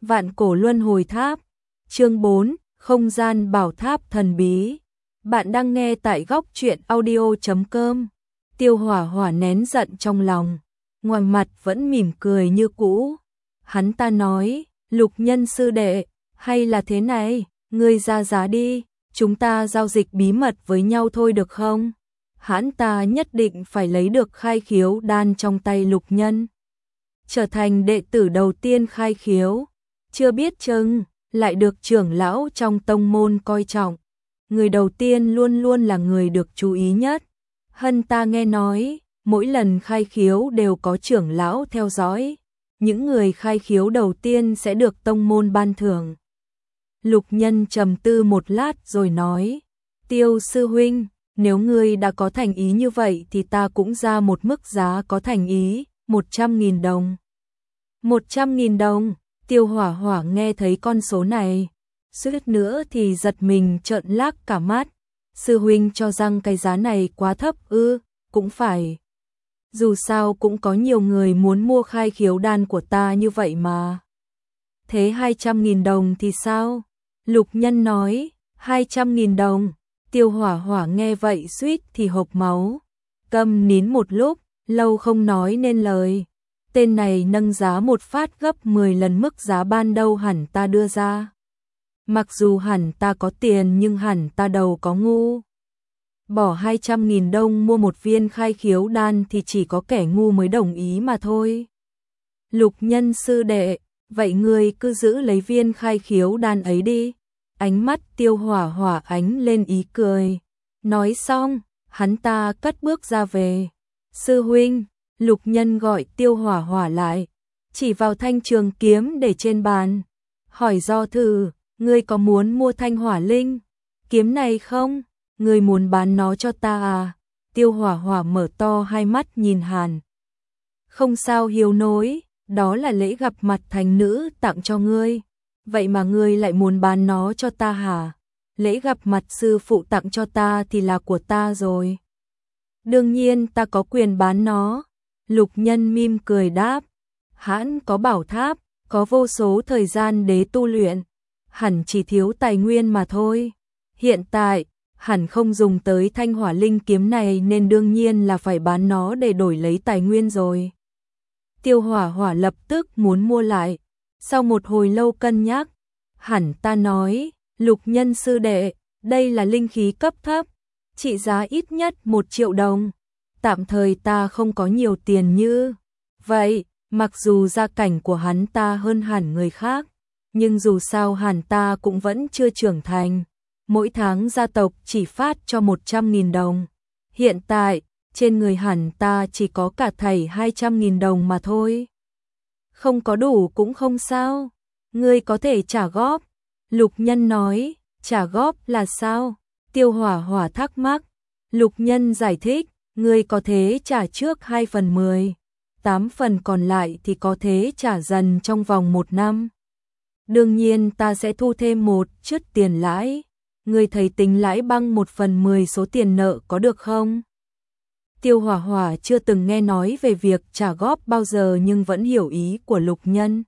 Vạn cổ luân hồi tháp. Chương 4, không gian bảo tháp thần bí. Bạn đang nghe tại góc truyện audio.com. Tiêu Hỏa Hỏa nén giận trong lòng, ngoài mặt vẫn mỉm cười như cũ. Hắn ta nói, Lục Nhân sư đệ, hay là thế này, ngươi ra giá đi, chúng ta giao dịch bí mật với nhau thôi được không? Hắn ta nhất định phải lấy được khai khiếu đan trong tay Lục Nhân, trở thành đệ tử đầu tiên khai khiếu, chưa biết chừng lại được trưởng lão trong tông môn coi trọng. Người đầu tiên luôn luôn là người được chú ý nhất. Hân ta nghe nói, mỗi lần khai khiếu đều có trưởng lão theo dõi. Những người khai khiếu đầu tiên sẽ được tông môn ban thưởng. Lục Nhân trầm tư một lát rồi nói, Tiêu sư huynh, nếu ngươi đã có thành ý như vậy thì ta cũng ra một mức giá có thành ý, 100.000 đồng. 100.000 đồng, Tiêu Hỏa Hỏa nghe thấy con số này, suýt nữa thì giật mình trợn lác cả mắt. Sư huynh cho rằng cái giá này quá thấp ư? Cũng phải. Dù sao cũng có nhiều người muốn mua khai khiếu đan của ta như vậy mà. Thế 200.000 đồng thì sao? Lục Nhân nói, 200.000 đồng. Tiêu Hỏa Hỏa nghe vậy suýt thì hộc máu. Câm nín một lúc, lâu không nói nên lời. Tên này nâng giá một phát gấp 10 lần mức giá ban đầu hẳn ta đưa ra. Mặc dù hẳn ta có tiền nhưng hẳn ta đầu có ngu. Bỏ 200.000 đồng mua một viên khai khiếu đan thì chỉ có kẻ ngu mới đồng ý mà thôi. Lục Nhân sư đệ, vậy ngươi cứ giữ lấy viên khai khiếu đan ấy đi. Ánh mắt Tiêu Hỏa Hỏa ánh lên ý cười. Nói xong, hắn ta cất bước ra về. Sư huynh, Lục Nhân gọi Tiêu Hỏa Hỏa lại, chỉ vào thanh trường kiếm để trên bàn. Hỏi do thử, ngươi có muốn mua thanh hỏa linh kiếm này không? Ngươi muốn bán nó cho ta à? Tiêu Hỏa Hỏa mở to hai mắt nhìn Hàn. Không sao hiếu nối, đó là lễ gặp mặt thành nữ tặng cho ngươi. Vậy mà ngươi lại muốn bán nó cho ta hả? Lễ gặp mặt sư phụ tặng cho ta thì là của ta rồi. Đương nhiên ta có quyền bán nó. Lục Nhân mỉm cười đáp. Hắn có bảo tháp, có vô số thời gian để tu luyện. Hẳn chỉ thiếu tài nguyên mà thôi. Hiện tại, hẳn không dùng tới thanh hỏa linh kiếm này nên đương nhiên là phải bán nó để đổi lấy tài nguyên rồi. Tiêu Hỏa Hỏa lập tức muốn mua lại. Sau một hồi lâu cân nhắc, hẳn ta nói, Lục Nhân sư đệ, đây là linh khí cấp thấp, trị giá ít nhất 1 triệu đồng. Tạm thời ta không có nhiều tiền như vậy, mặc dù gia cảnh của hắn ta hơn hẳn người khác, nhưng dù sao hẳn ta cũng vẫn chưa trưởng thành. Mỗi tháng gia tộc chỉ phát cho 100.000 đồng. Hiện tại, trên người hẳn ta chỉ có cả thảy 200.000 đồng mà thôi. Không có đủ cũng không sao, ngươi có thể trả góp. Lục Nhân nói, trả góp là sao? Tiêu Hỏa Hỏa thắc mắc. Lục Nhân giải thích, ngươi có thể trả trước 2/10, 8 phần còn lại thì có thể trả dần trong vòng 1 năm. Đương nhiên ta sẽ thu thêm một chút tiền lãi. Ngươi thấy tính lãi bằng 1/10 số tiền nợ có được không? Tiêu Hỏa Hỏa chưa từng nghe nói về việc trả góp bao giờ nhưng vẫn hiểu ý của Lục Nhân.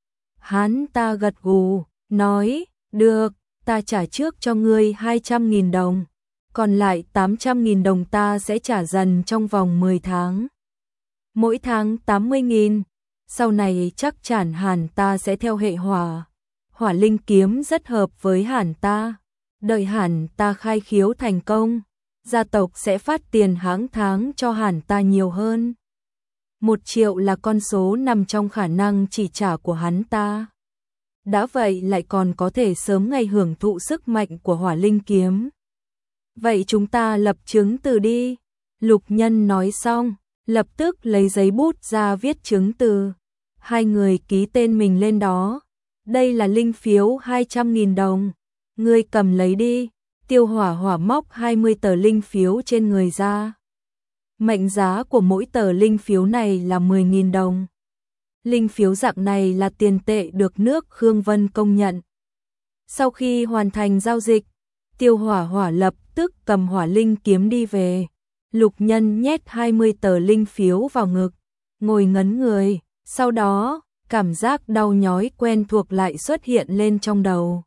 Hắn ta gật gù, nói, được, ta trả trước cho ngươi 200.000 đồng, còn lại 800.000 đồng ta sẽ trả dần trong vòng 10 tháng. Mỗi tháng 80.000, sau này chắc chắn hẳn ta sẽ theo hệ hỏa. Hỏa linh kiếm rất hợp với hẳn ta, đợi hẳn ta khai khiếu thành công. Gia tộc sẽ phát tiền hàng tháng cho hẳn ta nhiều hơn. 1 triệu là con số nằm trong khả năng chi trả của hắn ta. Đã vậy lại còn có thể sớm ngày hưởng thụ sức mạnh của hỏa linh kiếm. Vậy chúng ta lập chứng từ đi. Lục Nhân nói xong, lập tức lấy giấy bút ra viết chứng từ. Hai người ký tên mình lên đó. Đây là linh phiếu 200.000 đồng. Ngươi cầm lấy đi. Tiêu Hỏa Hỏa móc 20 tờ linh phiếu trên người ra. Mệnh giá của mỗi tờ linh phiếu này là 10.000 đồng. Linh phiếu dạng này là tiền tệ được nước Khương Vân công nhận. Sau khi hoàn thành giao dịch, Tiêu Hỏa Hỏa lập tức cầm hỏa linh kiếm đi về. Lục Nhân nhét 20 tờ linh phiếu vào ngực, ngồi ngấn người. Sau đó, cảm giác đau nhói quen thuộc lại xuất hiện lên trong đầu.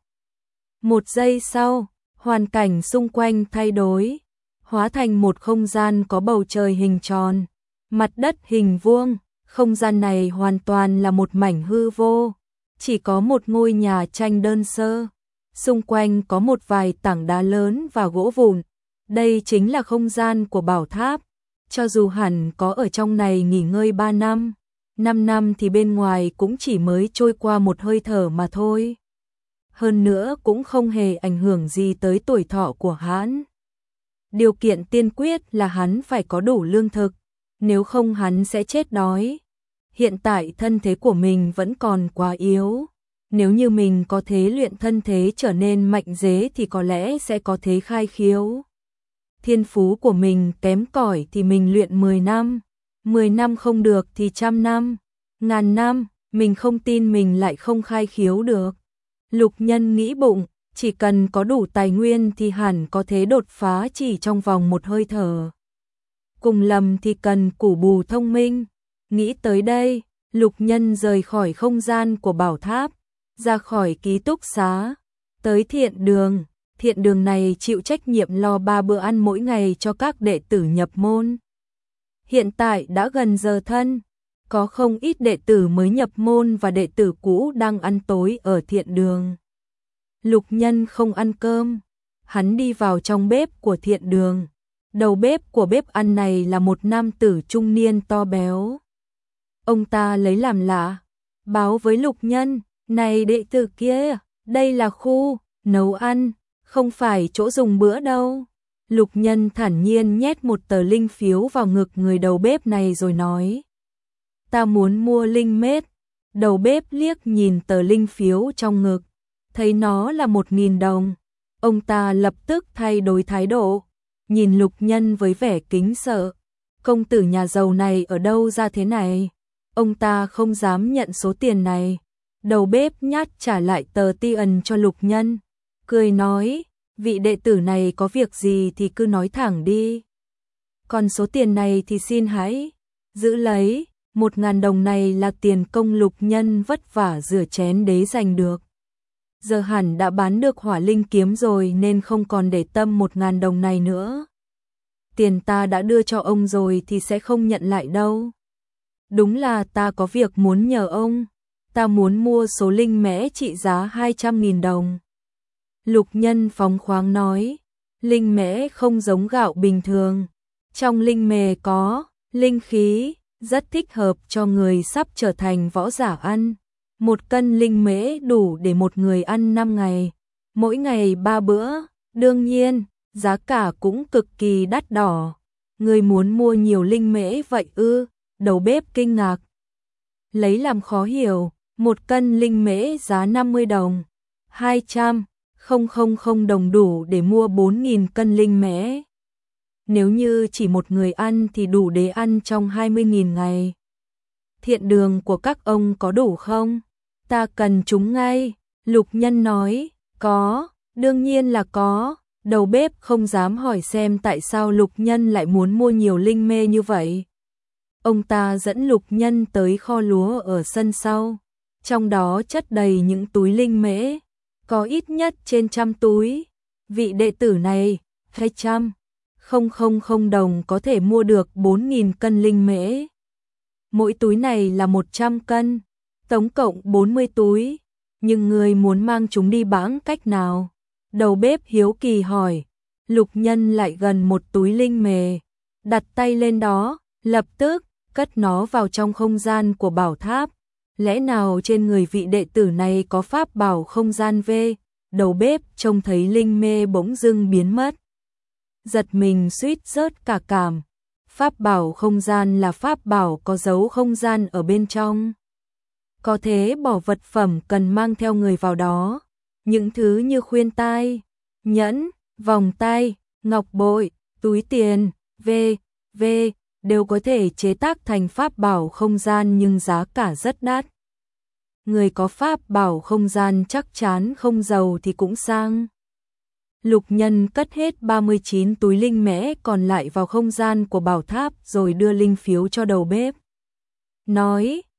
Một giây sau, hoàn cảnh xung quanh thay đổi, hóa thành một không gian có bầu trời hình tròn, mặt đất hình vuông, không gian này hoàn toàn là một mảnh hư vô, chỉ có một ngôi nhà tranh đơn sơ, xung quanh có một vài tảng đá lớn và gỗ vụn. Đây chính là không gian của bảo tháp, cho dù hẳn có ở trong này nghỉ ngơi 3 năm, 5 năm thì bên ngoài cũng chỉ mới trôi qua một hơi thở mà thôi. Hơn nữa cũng không hề ảnh hưởng gì tới tuổi thọ của hắn. Điều kiện tiên quyết là hắn phải có đủ lương thực, nếu không hắn sẽ chết đói. Hiện tại thân thế của mình vẫn còn quá yếu, nếu như mình có thế luyện thân thế trở nên mạnh dế thì có lẽ sẽ có thế khai khiếu. Thiên phú của mình kém cỏi thì mình luyện 10 năm, 10 năm không được thì 100 năm, 1000 năm, mình không tin mình lại không khai khiếu được. Lục Nhân nghĩ bụng, chỉ cần có đủ tài nguyên thì hẳn có thể đột phá chỉ trong vòng một hơi thở. Cùng lầm thì cần củ bù thông minh. Nghĩ tới đây, Lục Nhân rời khỏi không gian của bảo tháp, ra khỏi ký túc xá, tới thiện đường. Thiện đường này chịu trách nhiệm lo 3 bữa ăn mỗi ngày cho các đệ tử nhập môn. Hiện tại đã gần giờ thân, có không ít đệ tử mới nhập môn và đệ tử cũ đang ăn tối ở thiện đường. Lục Nhân không ăn cơm, hắn đi vào trong bếp của thiện đường. Đầu bếp của bếp ăn này là một nam tử trung niên to béo. Ông ta lấy làm lạ, báo với Lục Nhân, này đệ tử kia, đây là khu nấu ăn, không phải chỗ dùng bữa đâu. Lục Nhân thản nhiên nhét một tờ linh phiếu vào ngực người đầu bếp này rồi nói. Ta muốn mua linh mết. Đầu bếp liếc nhìn tờ linh phiếu trong ngực, thấy nó là 1000 đồng. Ông ta lập tức thay đổi thái độ, nhìn Lục Nhân với vẻ kính sợ. Công tử nhà giàu này ở đâu ra thế này? Ông ta không dám nhận số tiền này. Đầu bếp nhát trả lại tờ tiền cho Lục Nhân, cười nói, vị đệ tử này có việc gì thì cứ nói thẳng đi. Còn số tiền này thì xin hãy giữ lấy, 1000 đồng này là tiền công Lục Nhân vất vả rửa chén đế giành được. Giờ hẳn đã bán được hỏa linh kiếm rồi nên không còn để tâm 1000 đồng này nữa. Tiền ta đã đưa cho ông rồi thì sẽ không nhận lại đâu. Đúng là ta có việc muốn nhờ ông, ta muốn mua số linh mễ trị giá 200.000 đồng. Lục Nhân phóng khoáng nói, linh mễ không giống gạo bình thường, trong linh mề có linh khí, rất thích hợp cho người sắp trở thành võ giả ăn. 1 cân linh mễ đủ để một người ăn 5 ngày, mỗi ngày 3 bữa, đương nhiên, giá cả cũng cực kỳ đắt đỏ. Người muốn mua nhiều linh mễ vậy ư? Đầu bếp kinh ngạc, lấy làm khó hiểu, 1 cân linh mễ giá 50 đồng, 200.000 đồng đủ để mua 4.000 cân linh mễ. Nếu như chỉ một người ăn thì đủ để ăn trong 20.000 ngày. Thiện đường của các ông có đủ không? Ta cần chúng ngay. Lục Nhân nói, có, đương nhiên là có. Đầu bếp không dám hỏi xem tại sao Lục Nhân lại muốn mua nhiều linh mễ như vậy. Ông ta dẫn Lục Nhân tới kho lúa ở sân sau, trong đó chất đầy những túi linh mễ, có ít nhất trên 100 túi. Vị đệ tử này, 200.000 đồng có thể mua được 4.000 cân linh mễ. Mỗi túi này là 100 cân, tổng cộng 40 túi, nhưng người muốn mang chúng đi bằng cách nào? Đầu bếp hiếu kỳ hỏi. Lục Nhân lại gần một túi linh mề, đặt tay lên đó, lập tức cất nó vào trong không gian của bảo tháp. Lẽ nào trên người vị đệ tử này có pháp bảo không gian về? Đầu bếp trông thấy linh mê bỗng dưng biến mất, giật mình suýt rớt cả cảm. Pháp bảo không gian là pháp bảo có dấu không gian ở bên trong, có thế bỏ vật phẩm cần mang theo người vào đó. Những thứ như khuyên tai, nhẫn, vòng tay, ngọc bội, túi tiền, v.v. đều có thể chế tác thành pháp bảo không gian nhưng giá cả rất đắt. Người có pháp bảo không gian chắc chắn không giàu thì cũng sang. Lục Nhân cất hết 39 túi linh mễ còn lại vào không gian của bảo tháp rồi đưa linh phiếu cho đầu bếp. Nói,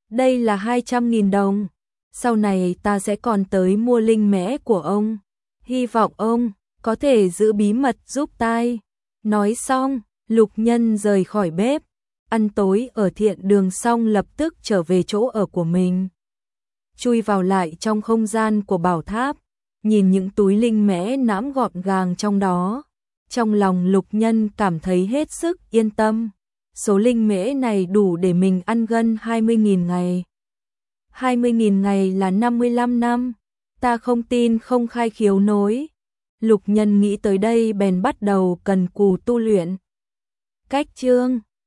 Đây là 200.000 đồng. Sau này ta sẽ còn tới mua linh mễ của ông. Hy vọng ông có thể giữ bí mật giúp tai. Nói xong, Lục Nhân rời khỏi bếp. Ăn tối ở thiện đường xong lập tức trở về chỗ ở của mình. Chui vào lại trong không gian của bảo tháp. Nhìn những túi linh mễ nãm gọn gàng trong đó. Trong lòng Lục Nhân cảm thấy hết sức yên tâm. Số linh mễ này đủ để mình ăn gần 20.000 ngày. 20.000 ngày là 55 năm. Ta không tin không khai khiếu nối. Lục Nhân nghĩ tới đây bèn bắt đầu cần cù tu luyện. Cách chương